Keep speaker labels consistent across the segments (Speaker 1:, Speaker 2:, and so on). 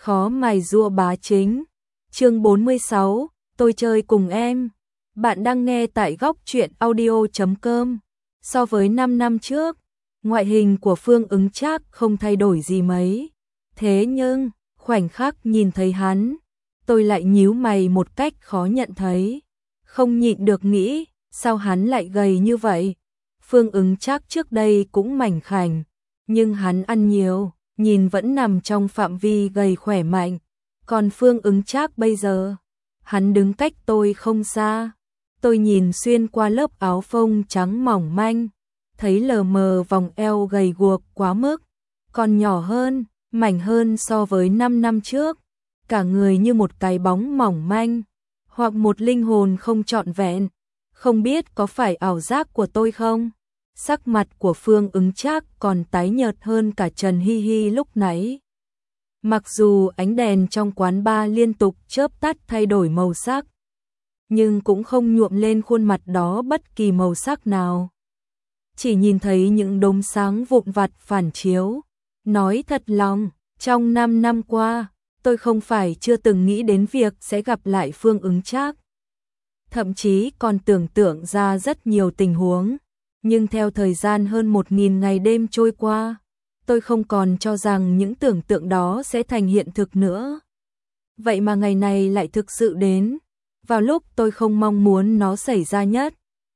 Speaker 1: Khó mài rua bá chính. Chương 46, tôi chơi cùng em. Bạn đang nghe tại góc truyện audio.com. So với 5 năm trước, ngoại hình của Phương Ứng Trác không thay đổi gì mấy. Thế nhưng, khoảnh khắc nhìn thấy hắn, tôi lại nhíu mày một cách khó nhận thấy. Không nhịn được nghĩ, sao hắn lại gầy như vậy? Phương Ứng Trác trước đây cũng mảnh khảnh, nhưng hắn ăn nhiều, nhìn vẫn nằm trong phạm vi gầy khỏe mạnh. Còn Phương Ứng Trác bây giờ, hắn đứng cách tôi không xa. Tôi nhìn xuyên qua lớp áo phông trắng mỏng manh, thấy lờ mờ vòng eo gầy guộc quá mức, còn nhỏ hơn, mảnh hơn so với 5 năm trước. Cả người như một cái bóng mỏng manh, hoặc một linh hồn không trọn vẹn. Không biết có phải ảo giác của tôi không? Sắc mặt của Phương Ứng Trác còn tái nhợt hơn cả Trần Hi Hi lúc nãy. Mặc dù ánh đèn trong quán bar liên tục chớp tắt thay đổi màu sắc, nhưng cũng không nhuộm lên khuôn mặt đó bất kỳ màu sắc nào. Chỉ nhìn thấy những đốm sáng vụn vặt phản chiếu. Nói thật lòng, trong 5 năm qua, tôi không phải chưa từng nghĩ đến việc sẽ gặp lại Phương Ứng Trác. Thậm chí còn tưởng tượng ra rất nhiều tình huống. Nhưng theo thời gian hơn 1000 ngày đêm trôi qua, tôi không còn cho rằng những tưởng tượng đó sẽ thành hiện thực nữa. Vậy mà ngày này lại thực sự đến, vào lúc tôi không mong muốn nó xảy ra nhất.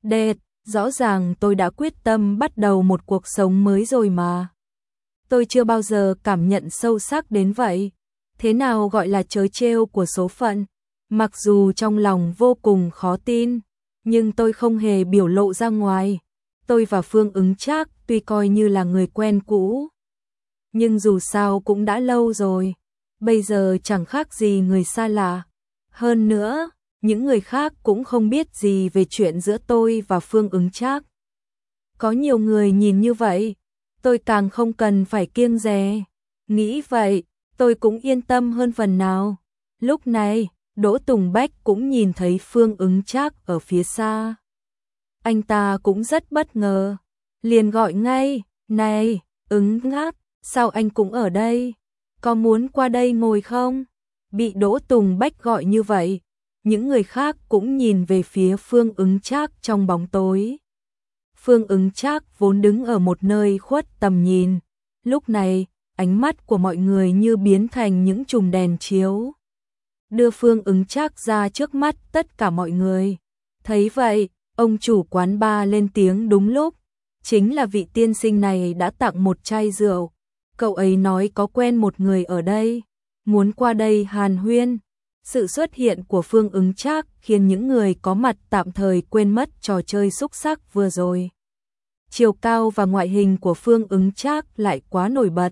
Speaker 1: Rõ ràng tôi đã quyết tâm bắt đầu một cuộc sống mới rồi mà. Tôi chưa bao giờ cảm nhận sâu sắc đến vậy. Thế nào gọi là trớ trêu của số phận? Mặc dù trong lòng vô cùng khó tin, nhưng tôi không hề biểu lộ ra ngoài. Tôi và Phương Ứng Trác tuy coi như là người quen cũ, nhưng dù sao cũng đã lâu rồi, bây giờ chẳng khác gì người xa lạ. Hơn nữa, những người khác cũng không biết gì về chuyện giữa tôi và Phương Ứng Trác. Có nhiều người nhìn như vậy, tôi càng không cần phải kiêng dè. Nghĩ vậy, tôi cũng yên tâm hơn phần nào. Lúc này, Đỗ Tùng Bách cũng nhìn thấy Phương Ứng Trác ở phía xa. Anh ta cũng rất bất ngờ, liền gọi ngay, "Này, Ứng Trác, sao anh cũng ở đây? Có muốn qua đây ngồi không?" Bị Đỗ Tùng Bách gọi như vậy, những người khác cũng nhìn về phía Phương Ứng Trác trong bóng tối. Phương Ứng Trác vốn đứng ở một nơi khuất tầm nhìn, lúc này, ánh mắt của mọi người như biến thành những chùm đèn chiếu, đưa Phương Ứng Trác ra trước mắt tất cả mọi người. Thấy vậy, ông chủ quán bar lên tiếng đúng lúc, chính là vị tiên sinh này đã tặng một chai rượu. Cậu ấy nói có quen một người ở đây, muốn qua đây hàn huyên. Sự xuất hiện của Phương Ứng Trác khiến những người có mặt tạm thời quên mất trò chơi xúc xắc vừa rồi. Chiều cao và ngoại hình của Phương Ứng Trác lại quá nổi bật.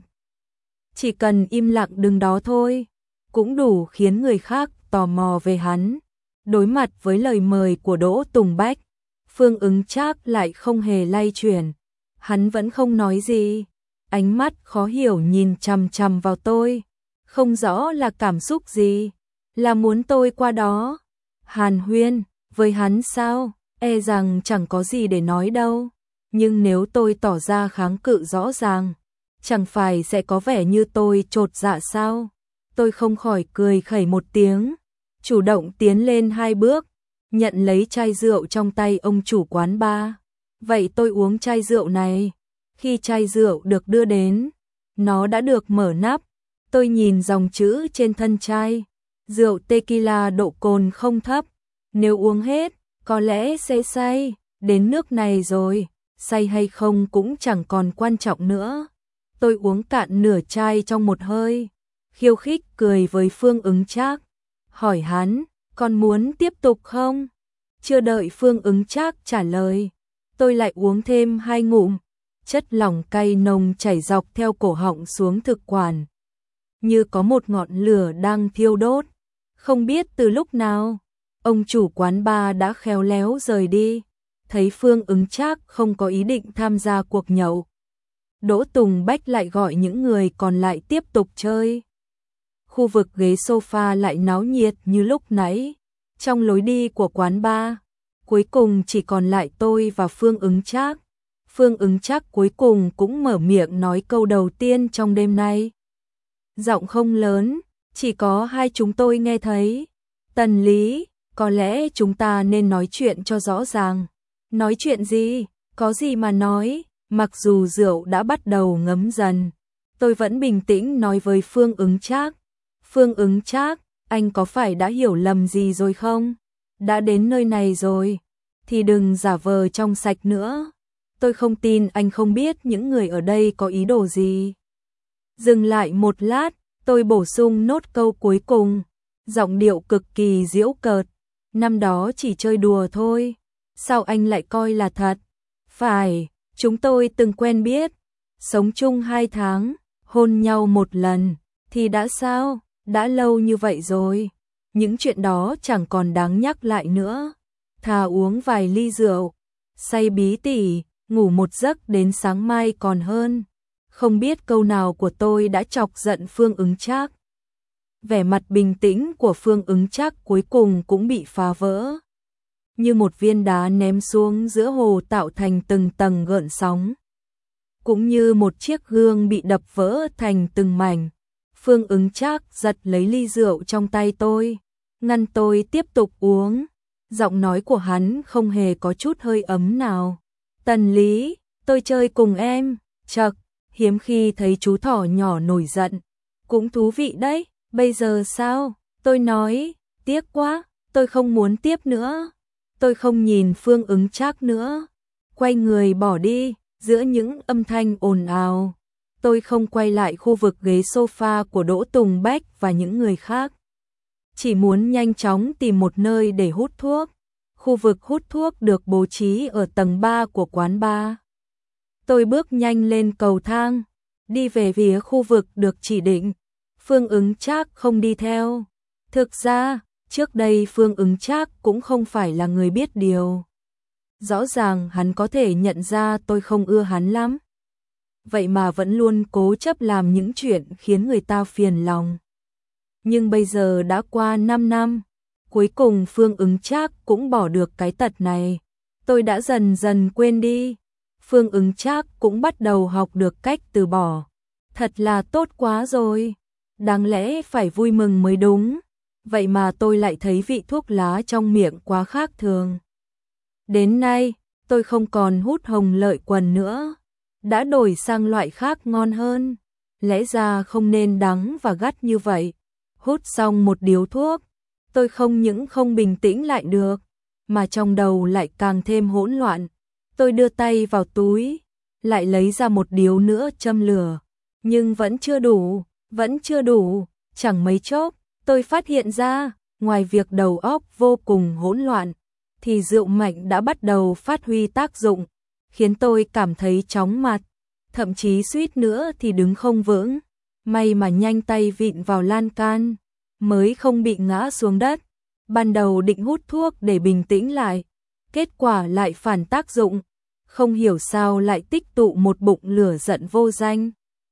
Speaker 1: Chỉ cần im lặng đứng đó thôi, cũng đủ khiến người khác tò mò về hắn. Đối mặt với lời mời của Đỗ Tùng Bách, Phương Ứng Trác lại không hề lay chuyển. Hắn vẫn không nói gì, ánh mắt khó hiểu nhìn chằm chằm vào tôi, không rõ là cảm xúc gì, là muốn tôi qua đó hàn huyên với hắn sao? E rằng chẳng có gì để nói đâu, nhưng nếu tôi tỏ ra kháng cự rõ ràng, chẳng phải sẽ có vẻ như tôi chột dạ sao? Tôi không khỏi cười khẩy một tiếng, chủ động tiến lên 2 bước, nhận lấy chai rượu trong tay ông chủ quán bar. Vậy tôi uống chai rượu này. Khi chai rượu được đưa đến, nó đã được mở nắp. Tôi nhìn dòng chữ trên thân chai. Rượu tequila độ cồn không thấp. Nếu uống hết, có lẽ sẽ say. Đến nước này rồi, say hay không cũng chẳng còn quan trọng nữa. Tôi uống cạn nửa chai trong một hơi, khiêu khích cười với Phương Ứng Trác, hỏi hắn, còn muốn tiếp tục không? Chưa đợi Phương Ứng Trác trả lời, tôi lại uống thêm 2 ngụm, chất lỏng cay nồng chảy dọc theo cổ họng xuống thực quản, như có một ngọn lửa đang thiêu đốt. Không biết từ lúc nào, ông chủ quán bar đã khéo léo rời đi. Thấy Phương Ứng Trác không có ý định tham gia cuộc nhậu, Đỗ Tùng Bách lại gọi những người còn lại tiếp tục chơi. Khu vực ghế sofa lại náo nhiệt như lúc nãy. Trong lối đi của quán bar, cuối cùng chỉ còn lại tôi và Phương Ứng Trác. Phương Ứng Trác cuối cùng cũng mở miệng nói câu đầu tiên trong đêm nay. Giọng không lớn, Chỉ có hai chúng tôi nghe thấy. Tần Lý, có lẽ chúng ta nên nói chuyện cho rõ ràng. Nói chuyện gì? Có gì mà nói? Mặc dù rượu đã bắt đầu ngấm dần, tôi vẫn bình tĩnh nói với Phương Ứng Trác. Phương Ứng Trác, anh có phải đã hiểu lầm gì rồi không? Đã đến nơi này rồi, thì đừng giả vờ trong sạch nữa. Tôi không tin anh không biết những người ở đây có ý đồ gì. Dừng lại một lát, tôi bổ sung nốt câu cuối cùng, giọng điệu cực kỳ giễu cợt. Năm đó chỉ chơi đùa thôi, sao anh lại coi là thật? Phải, chúng tôi từng quen biết, sống chung 2 tháng, hôn nhau một lần, thì đã sao? Đã lâu như vậy rồi, những chuyện đó chẳng còn đáng nhắc lại nữa. Thà uống vài ly rượu, say bí tỉ, ngủ một giấc đến sáng mai còn hơn. Không biết câu nào của tôi đã chọc giận Phương Ứng Trác. Vẻ mặt bình tĩnh của Phương Ứng Trác cuối cùng cũng bị phá vỡ. Như một viên đá ném xuống giữa hồ tạo thành từng tầng gợn sóng. Cũng như một chiếc gương bị đập vỡ thành từng mảnh. Phương Ứng Trác giật lấy ly rượu trong tay tôi, ngăn tôi tiếp tục uống. Giọng nói của hắn không hề có chút hơi ấm nào. Tần Lý, tôi chơi cùng em. Chậc, hiếm khi thấy chú thỏ nhỏ nổi giận. Cũng thú vị đấy, bây giờ sao? Tôi nói, tiếc quá, tôi không muốn tiếp nữa. Tôi không nhìn Phương Ứng Trác nữa, quay người bỏ đi, giữa những âm thanh ồn ào. Tôi không quay lại khu vực ghế sofa của Đỗ Tùng Bách và những người khác. Chỉ muốn nhanh chóng tìm một nơi để hút thuốc. Khu vực hút thuốc được bố trí ở tầng 3 của quán bar. Tôi bước nhanh lên cầu thang, đi về phía khu vực được chỉ định. Phương Ứng Trác không đi theo. Thực ra, trước đây Phương Ứng Trác cũng không phải là người biết điều. Rõ ràng hắn có thể nhận ra tôi không ưa hắn lắm. Vậy mà vẫn luôn cố chấp làm những chuyện khiến người ta phiền lòng. Nhưng bây giờ đã qua 5 năm, cuối cùng Phương Ứng Trác cũng bỏ được cái tật này. Tôi đã dần dần quên đi. Phương Ứng Trác cũng bắt đầu học được cách từ bỏ. Thật là tốt quá rồi. Đáng lẽ phải vui mừng mới đúng. Vậy mà tôi lại thấy vị thuốc lá trong miệng quá khác thường. Đến nay, tôi không còn hút hồng lợi quần nữa. Đã đổi sang loại khác ngon hơn. Lẽ ra không nên đắng và gắt như vậy. Hút xong một điếu thuốc, tôi không những không bình tĩnh lại được, mà trong đầu lại càng thêm hỗn loạn. Tôi đưa tay vào túi, lại lấy ra một điếu nữa châm lửa. Nhưng vẫn chưa đủ. Chẳng mấy chốc, tôi phát hiện ra, ngoài việc đầu óc vô cùng hỗn loạn, thì rượu mạnh đã bắt đầu phát huy tác dụng, khiến tôi cảm thấy chóng mặt, thậm chí suýt nữa thì đứng không vững. May mà nhanh tay vịn vào lan can, mới không bị ngã xuống đất. Ban đầu định hút thuốc để bình tĩnh lại, kết quả lại phản tác dụng, không hiểu sao lại tích tụ một bụng lửa giận vô danh.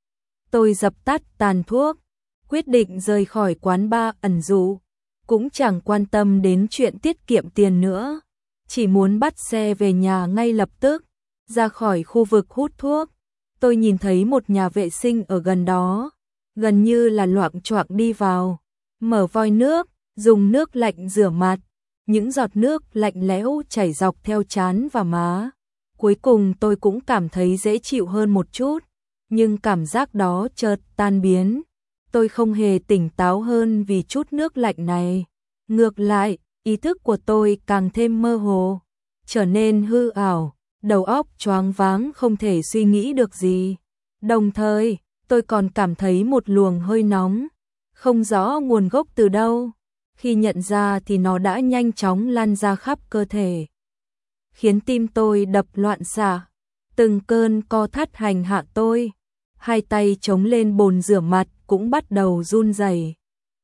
Speaker 1: Tôi dập tắt tàn thuốc, quyết định rời khỏi quán bar ẩn dụ, cũng chẳng quan tâm đến chuyện tiết kiệm tiền nữa, chỉ muốn bắt xe về nhà ngay lập tức. Ra khỏi khu vực hút thuốc, tôi nhìn thấy một nhà vệ sinh ở gần đó, gần như là loạng choạng đi vào, mở vòi nước, dùng nước lạnh rửa mặt, những giọt nước lạnh lẽo chảy dọc theo trán và má. Cuối cùng tôi cũng cảm thấy dễ chịu hơn một chút, nhưng cảm giác đó chợt tan biến. Tôi không hề tỉnh táo hơn vì chút nước lạnh này. Ngược lại, ý thức của tôi càng thêm mơ hồ, trở nên hư ảo, đầu óc choáng váng không thể suy nghĩ được gì. Đồng thời, tôi còn cảm thấy một luồng hơi nóng, không rõ nguồn gốc từ đâu. Khi nhận ra thì nó đã nhanh chóng lan ra khắp cơ thể, khiến tim tôi đập loạn xạ, từng cơn co thắt hành hạ tôi. Hai tay chống lên bồn rửa mặt cũng bắt đầu run rẩy.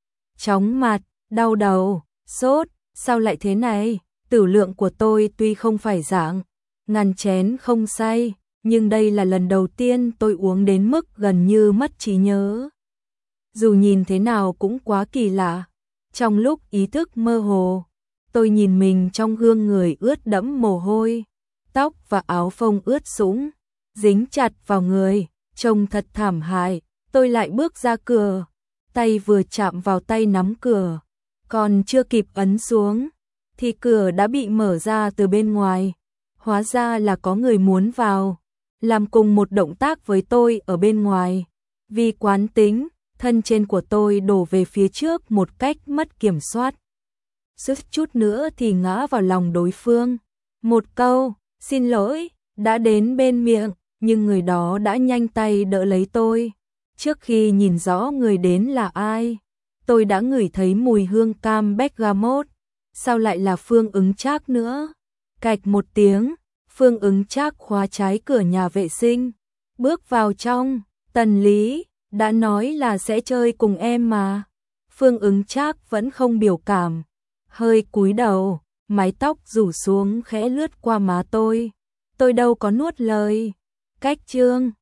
Speaker 1: Chóng mặt, đau đầu, sốt, sao lại thế này? Tử lượng của tôi tuy không phải dạng ngàn chén không say, nhưng đây là lần đầu tiên tôi uống đến mức gần như mất trí nhớ. Dù nhìn thế nào cũng quá kỳ lạ. Trong lúc ý thức mơ hồ, tôi nhìn mình trong gương người ướt đẫm mồ hôi, tóc và áo phông ướt sũng, dính chặt vào người, trông thật thảm hại. Tôi lại bước ra cửa, tay vừa chạm vào tay nắm cửa, còn chưa kịp ấn xuống, thì cửa đã bị mở ra từ bên ngoài. Hóa ra là có người muốn vào, làm cùng một động tác với tôi ở bên ngoài. Vì quán tính, thân trên của tôi đổ về phía trước một cách mất kiểm soát. Suýt chút nữa thì ngã vào lòng đối phương. Một câu, xin lỗi, đã đến bên miệng, nhưng người đó đã nhanh tay đỡ lấy tôi. Trước khi nhìn rõ người đến là ai, tôi đã ngửi thấy mùi hương cam bergamot. Sao lại là Phương Ứng Trác nữa? Cạch một tiếng, Phương Ứng Trác khóa trái cửa nhà vệ sinh, bước vào trong. Tần Lý, đã nói là sẽ chơi cùng em mà. Phương Ứng Trác vẫn không biểu cảm, hơi cúi đầu, mái tóc rủ xuống khẽ lướt qua má tôi. Tôi đâu có nuốt lời. Cách chương